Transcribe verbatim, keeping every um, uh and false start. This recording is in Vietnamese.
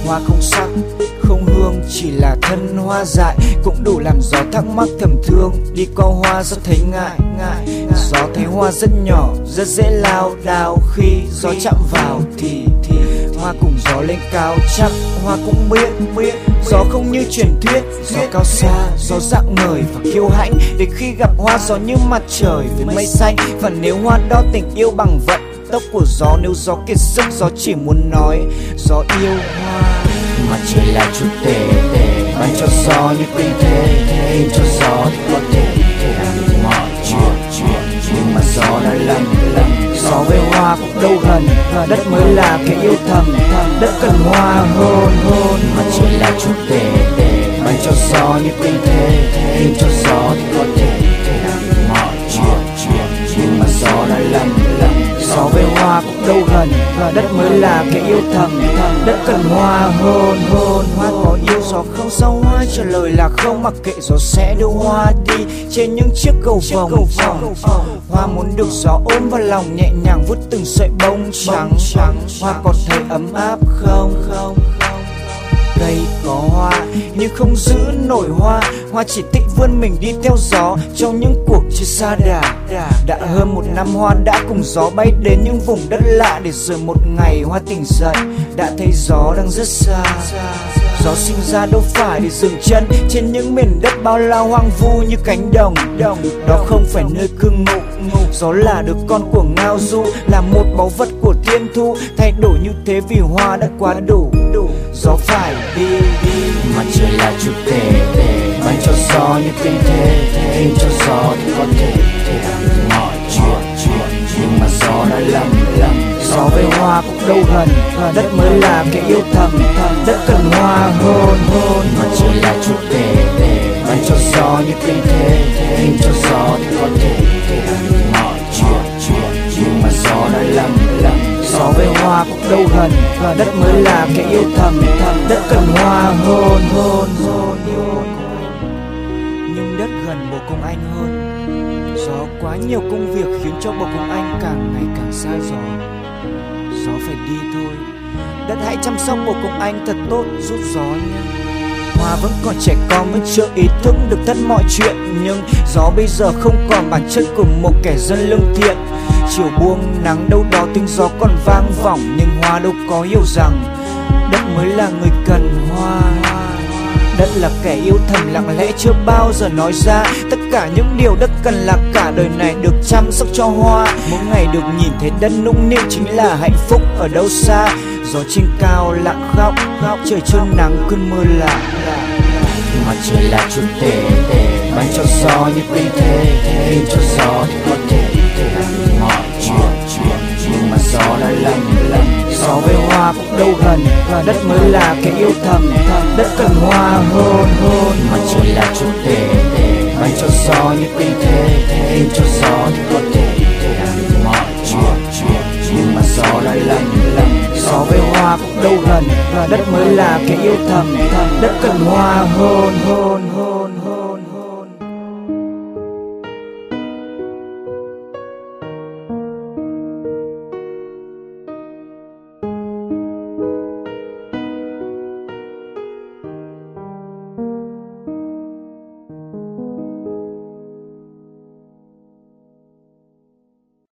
Hoa không sắc, không hương, chỉ là thân hoa dại, cũng đủ làm gió thắc mắc thầm thương. Đi qua hoa rất thấy ngại, ngại. Gió thấy hoa rất nhỏ, rất dễ lao đao. Khi gió chạm vào thì thì hoa cùng gió lên cao chắc. Hoa cũng biết biết gió không như truyền thuyết, gió cao xa, gió dạng ngời và kiêu hãnh. Để khi gặp hoa gió như mặt trời với mây xanh. Và nếu hoa đo tình yêu bằng vận tốc của gió, nếu gió kiệt sức gió chỉ muốn nói gió yêu hoa. Mà trời là chút tệ tệ, ban cho gió như kinh thế, thế cho gió thì có thể thể làm được mọi chuyện chuyện. Nhưng mà gió đã lầm lầm, gió với hoa cũng đâu gần, đất mới là cái yêu thầm thầm, đất cần hoa hôn hôn. Mà trời là chút tệ tệ, ban cho gió như kinh thế, thế cho gió thì có thể thể làm được mọi chuyện chuyện. Nhưng mà gió đã lầm lầm, gió với hoa cũng đâu gần, đất mới là cái yêu thầm thầm, đất cần hoa hôn hôn. Hoa có yêu gió không sao hoa trả lời là không, mặc kệ gió sẽ đưa hoa đi trên những chiếc cầu vồng vồng. Hoa muốn được gió ôm vào lòng nhẹ nhàng vuốt từng sợi bông trắng trắng. Hoa có thấy ấm áp không không không? Cây có hoa nhưng không giữ nổi hoa, hoa chỉ thích vươn mình đi theo gió trong những cuộc chơi xa đà. Đã hơn một năm hoa đã cùng gió bay đến những vùng đất lạ, để rồi một ngày hoa tỉnh dậy đã thấy gió đang rất xa. Gió sinh ra đâu phải để dừng chân trên những miền đất bao la hoang vu như cánh đồng. Đó không phải nơi cư ngụ, gió là đứa con của ngao du, là một báu vật của thiên thu. Thay đổi như thế vì hoa đã quá đủ, gió phải đi đi. Mà trời là chút tệ tệ, ban cho gió như kinh thế, thế cho gió thì có thể thể làm được mọi chuyện chuyện. Nhưng mà gió đã lầm lầm, gió với hoa cũng đâu gần, đất mới là cái yêu thầm thầm, đất cần hoa hôn hôn. Mà trời là chút tệ tệ, ban cho gió như kinh thế, thế cho gió thì có thể thể làm được mọi chuyện chuyện. Nhưng mà gió đã lầm lầm, gió với hoa cũng đâu gần, đất mới là cái yêu thầm thầm, đất cần hoa hôn hôn hôn hôn. Nhưng đất gần bồ công anh hơn, gió quá nhiều công việc khiến cho bồ công anh càng ngày càng xa gió. Gió phải đi thôi, đất hãy chăm sóc bồ công anh thật tốt giúp gió nhé. Hoa vẫn còn trẻ con vẫn chưa ý thức được tất mọi chuyện, nhưng gió bây giờ không còn bản chất của một kẻ dân lương thiện. Chiều buông nắng đâu đó tiếng gió còn vang vọng, nhưng hoa đâu có hiểu rằng đất mới là người cần hoa. Đất là kẻ yêu thầm lặng lẽ chưa bao giờ nói ra tất cả những điều đất cần là cả đời này được chăm sóc cho hoa. Mỗi ngày được nhìn thấy đất nũng nịu chính là hạnh phúc ở đâu xa. Gió trên cao lặng khóc khóc, trời trưa nắng cơn mưa lạ. Mà trời là chút tệ tệ, ban cho gió như kinh thế, thế cho gió thì có thể thể làm được mọi chuyện chuyện. Nhưng mà gió đã lầm lầm, gió với hoa cũng đâu gần, đất mới là cái yêu thầm thầm, đất cần hoa hôn hôn. Mà trời là chút tệ tệ, ban cho gió như kinh thế, thế cho gió thì có thể thể làm được mọi chuyện chuyện. Nhưng mà gió đã lầm lầm, gió với hoa cũng đâu gần, đất mới là cái yêu thầm thầm, đất cần hoa hôn hôn.